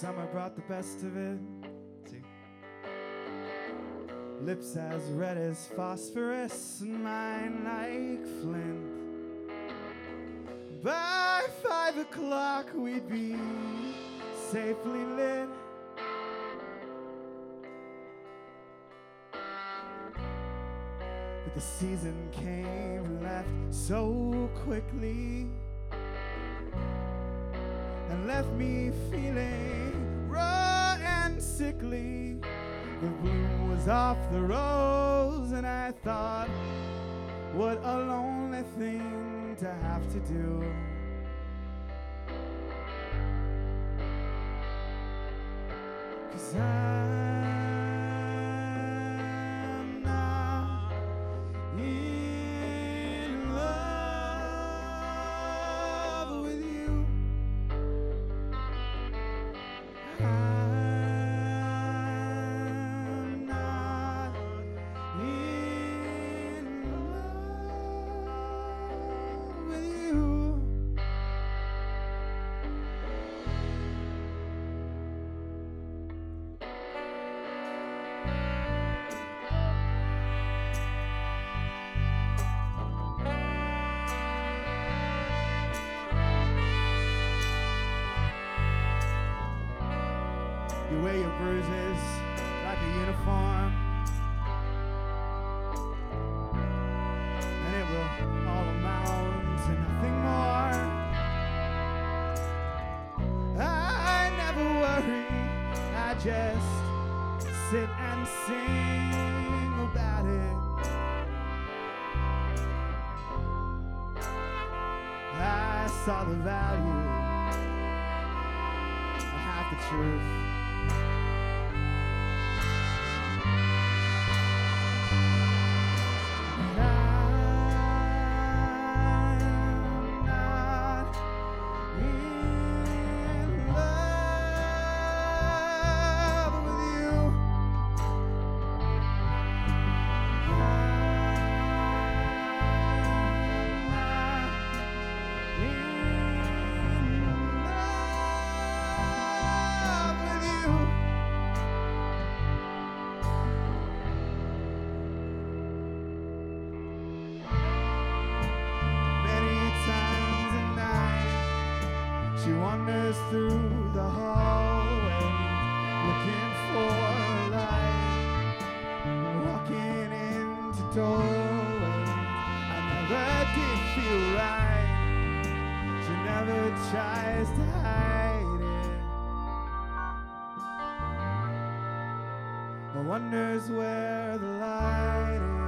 Summer brought the best of it. See. Lips as red as phosphorus and mine like flint. By 5 o'clock we'd be safely lit. But the season came and left so quickly, and left me feeling raw and sickly. The bloom was off the rose, and I thought, what a lonely thing to have to do. Cause I'm not in love with you. I'm not in love with you. You wear your bruises like a uniform, and it will all amount to nothing more. I never worry, I just sit and sing about it. I saw the value of half the truth. She wanders through the hallway, looking for a light, walking into doorways. I never did feel right. She never tries to hide it, or wonders where the light is.